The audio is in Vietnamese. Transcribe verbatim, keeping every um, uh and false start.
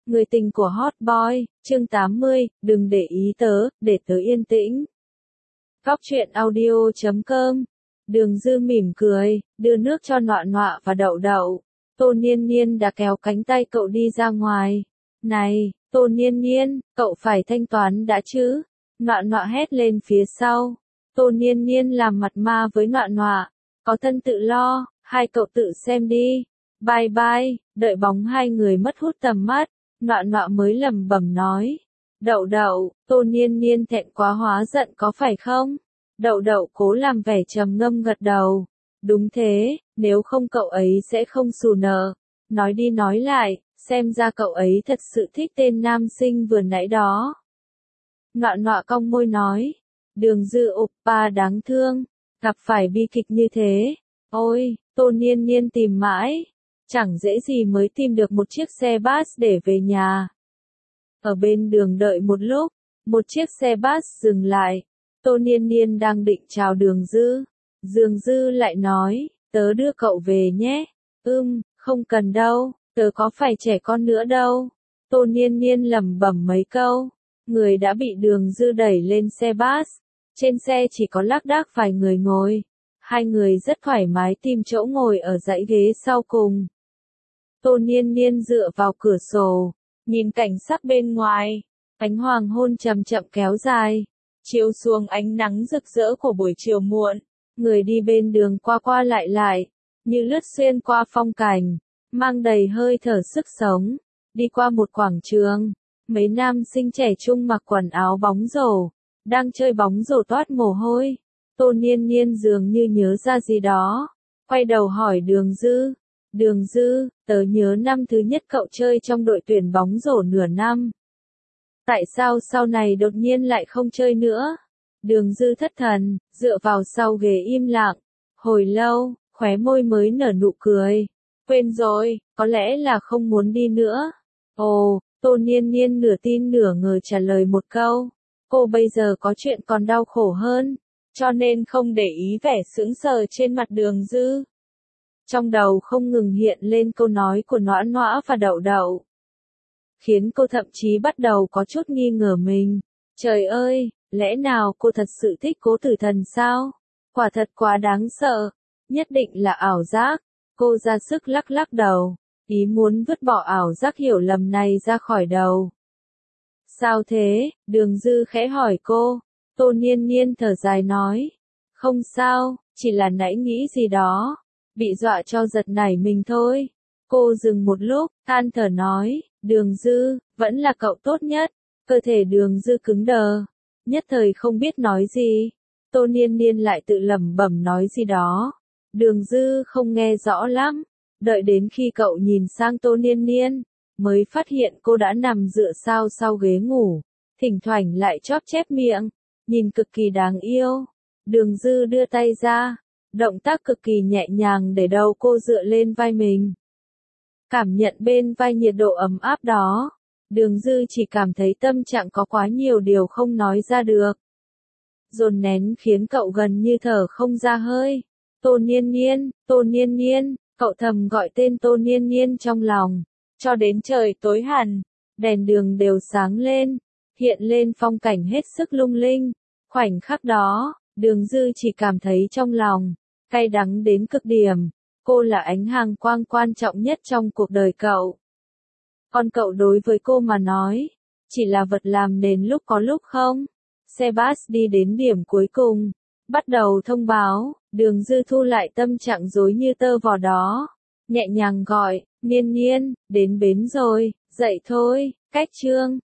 Người tình của Hot Boy, chương tám mươi, đừng để ý tớ, để tớ yên tĩnh. Góc truyện audio chấm com. Đường Dư mỉm cười, đưa nước cho Nọa Nọa và Đậu Đậu. Tô Niên Niên đã kéo cánh tay cậu đi ra ngoài. Này, Tô Niên Niên, cậu phải thanh toán đã chứ? Nọa Nọa hét lên phía sau. Tô Niên Niên làm mặt ma với Nọa Nọa. Có thân tự lo, hai cậu tự xem đi. Bye bye, đợi bóng hai người mất hút tầm mắt. Nọa Nọa mới lẩm bẩm nói. Đậu Đậu, Tô Niên Niên thẹn quá hóa giận có phải không? Đậu Đậu cố làm vẻ trầm ngâm gật đầu. Đúng thế, nếu không cậu ấy sẽ không xù nợ. Nói đi nói lại, xem ra cậu ấy thật sự thích tên nam sinh vừa nãy đó. Nọa Nọa cong môi nói. Đường Dư oppa đáng thương, gặp phải bi kịch như thế. Ôi, Tô Niên Niên tìm mãi. Chẳng dễ gì mới tìm được một chiếc xe bus để về nhà. Ở bên đường đợi một lúc, một chiếc xe bus dừng lại. Tô Niên Niên đang định chào Đường Dư. Đường Dư lại nói, tớ đưa cậu về nhé. Ừm, không cần đâu, tớ có phải trẻ con nữa đâu. Tô Niên Niên lẩm bẩm mấy câu. Người đã bị Đường Dư đẩy lên xe bus. Trên xe chỉ có lác đác vài người ngồi. Hai người rất thoải mái tìm chỗ ngồi ở dãy ghế sau cùng. Tô Niên Niên dựa vào cửa sổ, nhìn cảnh sắc bên ngoài. Ánh hoàng hôn chậm chậm kéo dài, chiếu xuống ánh nắng rực rỡ của buổi chiều muộn. Người đi bên đường qua qua lại lại, như lướt xuyên qua phong cảnh, mang đầy hơi thở sức sống. Đi qua một quảng trường, mấy nam sinh trẻ trung mặc quần áo bóng rổ, đang chơi bóng rổ toát mồ hôi. Tô Niên Niên dường như nhớ ra gì đó, quay đầu hỏi Đường Dư. Đường Dư, tớ nhớ năm thứ nhất cậu chơi trong đội tuyển bóng rổ nửa năm. Tại sao sau này đột nhiên lại không chơi nữa? Đường Dư thất thần, dựa vào sau ghế im lặng. Hồi lâu, khóe môi mới nở nụ cười. Quên rồi, có lẽ là không muốn đi nữa. Ồ, Tô Niên Niên nửa tin nửa ngờ trả lời một câu. Cô bây giờ có chuyện còn đau khổ hơn, cho nên không để ý vẻ sững sờ trên mặt Đường Dư. Trong đầu không ngừng hiện lên câu nói của Nọa Nọa và Đậu Đậu, khiến cô thậm chí bắt đầu có chút nghi ngờ mình. Trời ơi, lẽ nào cô thật sự thích Cố Tử Thần sao? Quả thật quá đáng sợ, nhất định là ảo giác. Cô ra sức lắc lắc đầu, ý muốn vứt bỏ ảo giác hiểu lầm này ra khỏi đầu. Sao thế? Đường Dư khẽ hỏi cô. Tô Niên Niên thở dài nói. Không sao, chỉ là nãy nghĩ gì đó, bị dọa cho giật nảy mình thôi. Cô dừng một lúc, than thở nói, Đường Dư, vẫn là cậu tốt nhất. Cơ thể Đường Dư cứng đờ, nhất thời không biết nói gì. Tô Niên Niên lại tự lẩm bẩm nói gì đó. Đường Dư không nghe rõ lắm, đợi đến khi cậu nhìn sang Tô Niên Niên, mới phát hiện cô đã nằm dựa sao sau ghế ngủ, thỉnh thoảng lại chóp chép miệng, nhìn cực kỳ đáng yêu. Đường Dư đưa tay ra, động tác cực kỳ nhẹ nhàng để đầu cô dựa lên vai mình. Cảm nhận bên vai nhiệt độ ấm áp đó, Đường Dư chỉ cảm thấy tâm trạng có quá nhiều điều không nói ra được. Dồn nén khiến cậu gần như thở không ra hơi. Tô Niên Niên, Tô Niên Niên, cậu thầm gọi tên Tô Niên Niên trong lòng. Cho đến trời tối hẳn, đèn đường đều sáng lên, hiện lên phong cảnh hết sức lung linh. Khoảnh khắc đó, Đường Dư chỉ cảm thấy trong lòng cay đắng đến cực điểm. Cô là ánh hàng quang quan trọng nhất trong cuộc đời cậu. Còn cậu đối với cô mà nói, chỉ là vật làm nền lúc có lúc không. Xe bus đi đến điểm cuối cùng, bắt đầu thông báo. Đường Dư thu lại tâm trạng rối như tơ vò đó, nhẹ nhàng gọi, Niên Niên, đến bến rồi, dậy thôi, cách chương.